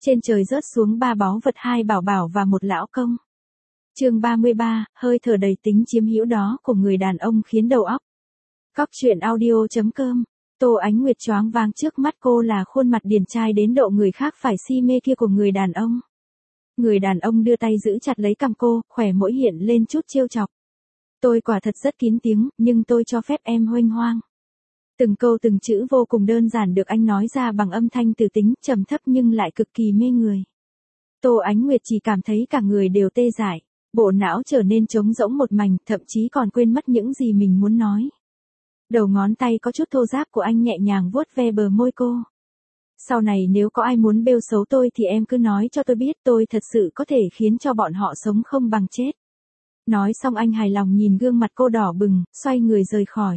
Trên trời rớt xuống 3 báu vật, 2 bảo bảo và 1 lão công. Chương 33, hơi thở đầy tính chiếm hữu đó của người đàn ông khiến đầu óc. Cóc truyện audio.com. Tô Ánh Nguyệt choáng váng trước mắt cô là khuôn mặt điển trai đến độ người khác phải si mê kia của người đàn ông. Người đàn ông đưa tay giữ chặt lấy cằm cô, khóe môi hiện lên chút trêu chọc. Tôi quả thật rất kín tiếng, nhưng tôi cho phép em huênh hoang. Từng câu từng chữ vô cùng đơn giản được anh nói ra bằng âm thanh từ tính, trầm thấp nhưng lại cực kỳ mê người. Tô Ánh Nguyệt chỉ cảm thấy cả người đều tê dại, bộ não trở nên trống rỗng một mảnh, thậm chí còn quên mất những gì mình muốn nói. Đầu ngón tay có chút thô ráp của anh nhẹ nhàng vuốt ve bờ môi cô. Sau này nếu có ai muốn bêu xấu tôi thì em cứ nói cho tôi biết, tôi thật sự có thể khiến cho bọn họ sống không bằng chết. Nói xong anh hài lòng nhìn gương mặt cô đỏ bừng, xoay người rời khỏi.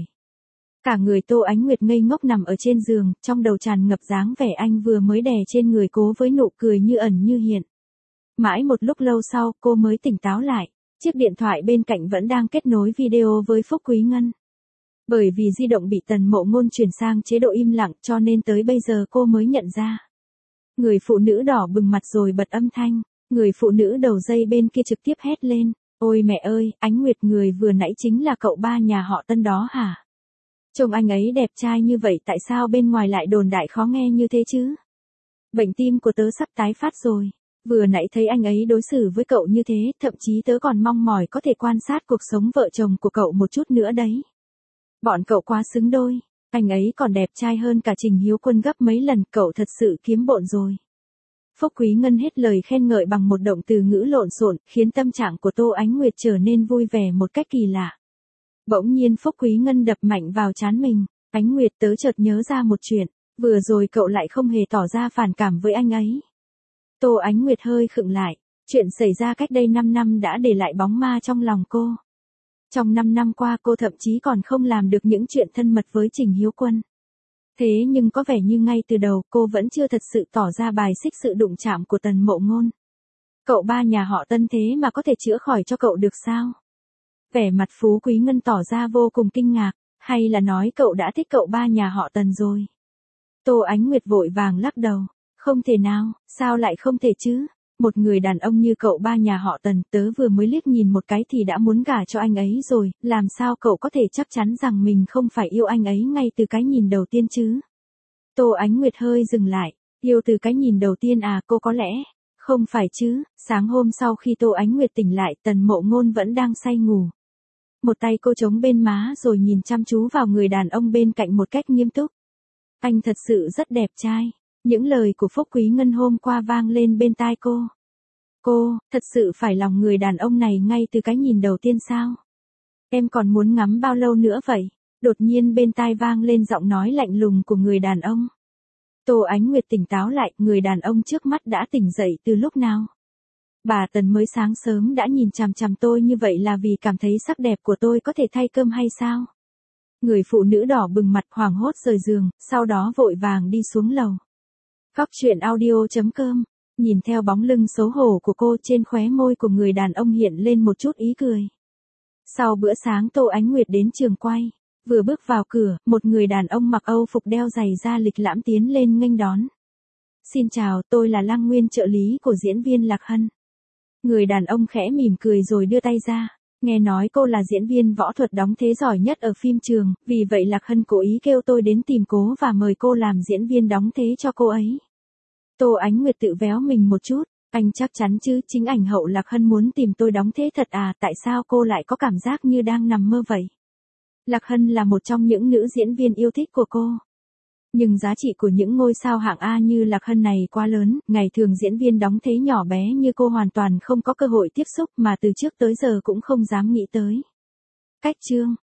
Cả người Tô Ánh Nguyệt ngây ngốc nằm ở trên giường, trong đầu tràn ngập dáng vẻ anh vừa mới đè trên người cô với nụ cười như ẩn như hiện. Mãi một lúc lâu sau, cô mới tỉnh táo lại. Chiếc điện thoại bên cạnh vẫn đang kết nối video với Phúc Quý Ngân. Bởi vì di động bị Tần Mộ Ngôn chuyển sang chế độ im lặng cho nên tới bây giờ cô mới nhận ra. Người phụ nữ đỏ bừng mặt rồi bật âm thanh. Người phụ nữ đầu dây bên kia trực tiếp hét lên. Ôi mẹ ơi, Ánh Nguyệt, người vừa nãy chính là cậu ba nhà họ Tân đó hả? Trông anh ấy đẹp trai như vậy, tại sao bên ngoài lại đồn đại khó nghe như thế chứ? Bệnh tim của tớ sắp tái phát rồi. Vừa nãy thấy anh ấy đối xử với cậu như thế, thậm chí tớ còn mong mỏi có thể quan sát cuộc sống vợ chồng của cậu một chút nữa đấy. Bọn cậu quá xứng đôi, anh ấy còn đẹp trai hơn cả Trình Hiếu Quân gấp mấy lần, cậu thật sự kiếm bộn rồi. Phúc Quý Ngân hết lời khen ngợi bằng một động từ ngữ lộn xộn, khiến tâm trạng của Tô Ánh Nguyệt trở nên vui vẻ một cách kỳ lạ. Bỗng nhiên Phúc Quý Ngân đập mạnh vào trán mình. Ánh Nguyệt, tớ chợt nhớ ra một chuyện, vừa rồi cậu lại không hề tỏ ra phản cảm với anh ấy. Tô Ánh Nguyệt hơi khựng lại, chuyện xảy ra cách đây 5 năm đã để lại bóng ma trong lòng cô. Trong 5 năm qua cô thậm chí còn không làm được những chuyện thân mật với Trình Hiếu Quân. Thế nhưng có vẻ như ngay từ đầu cô vẫn chưa thật sự tỏ ra bài xích sự đụng chạm của Tần Mộ Ngôn. Cậu ba nhà họ Tân thế mà có thể chữa khỏi cho cậu được sao? Vẻ mặt Phú Quý Ngân tỏ ra vô cùng kinh ngạc, hay là nói cậu đã thích cậu ba nhà họ Tần rồi? Tô Ánh Nguyệt vội vàng lắc đầu. Không thể nào, sao lại không thể chứ? Một người đàn ông như cậu ba nhà họ Tần, tớ vừa mới liếc nhìn một cái thì đã muốn gả cho anh ấy rồi, làm sao cậu có thể chắc chắn rằng mình không phải yêu anh ấy ngay từ cái nhìn đầu tiên chứ? Tô Ánh Nguyệt hơi dừng lại, yêu từ cái nhìn đầu tiên à, cô có lẽ, không phải chứ? Sáng hôm sau khi Tô Ánh Nguyệt tỉnh lại, Tần Mộ Ngôn vẫn đang say ngủ. Một tay cô chống bên má rồi nhìn chăm chú vào người đàn ông bên cạnh một cách nghiêm túc. Anh thật sự rất đẹp trai. Những lời của Phúc Quý Ngân hôm qua vang lên bên tai cô. Cô, thật sự phải lòng người đàn ông này ngay từ cái nhìn đầu tiên sao? Em còn muốn ngắm bao lâu nữa vậy? Đột nhiên bên tai vang lên giọng nói lạnh lùng của người đàn ông. Tô Ánh Nguyệt tỉnh táo lại, người đàn ông trước mắt đã tỉnh dậy từ lúc nào? Bà Tần mới sáng sớm đã nhìn chằm chằm tôi như vậy là vì cảm thấy sắc đẹp của tôi có thể thay cơm hay sao? Người phụ nữ đỏ bừng mặt hoảng hốt rời giường, sau đó vội vàng đi xuống lầu. Cóc truyện audio.com. Nhìn theo bóng lưng xấu hổ của cô, trên khóe môi của người đàn ông hiện lên một chút ý cười. Sau bữa sáng Tô Ánh Nguyệt đến trường quay. Vừa bước vào cửa, một người đàn ông mặc Âu phục đeo giày da lịch lãm tiến lên nghênh đón. Xin chào, tôi là Lăng Nguyên, trợ lý của diễn viên Lạc Hân. Người đàn ông khẽ mỉm cười rồi đưa tay ra. Nghe nói cô là diễn viên võ thuật đóng thế giỏi nhất ở phim trường, vì vậy Lạc Hân cố ý kêu tôi đến tìm cô và mời cô làm diễn viên đóng thế cho cô ấy. Tô Ánh Nguyệt tự véo mình một chút, anh chắc chắn chứ, chính ảnh hậu Lạc Hân muốn tìm tôi đóng thế thật à, tại sao cô lại có cảm giác như đang nằm mơ vậy? Lạc Hân là một trong những nữ diễn viên yêu thích của cô. Nhưng giá trị của những ngôi sao hạng A như Lạc Hân này quá lớn, ngày thường diễn viên đóng thế nhỏ bé như cô hoàn toàn không có cơ hội tiếp xúc mà từ trước tới giờ cũng không dám nghĩ tới. Cách chương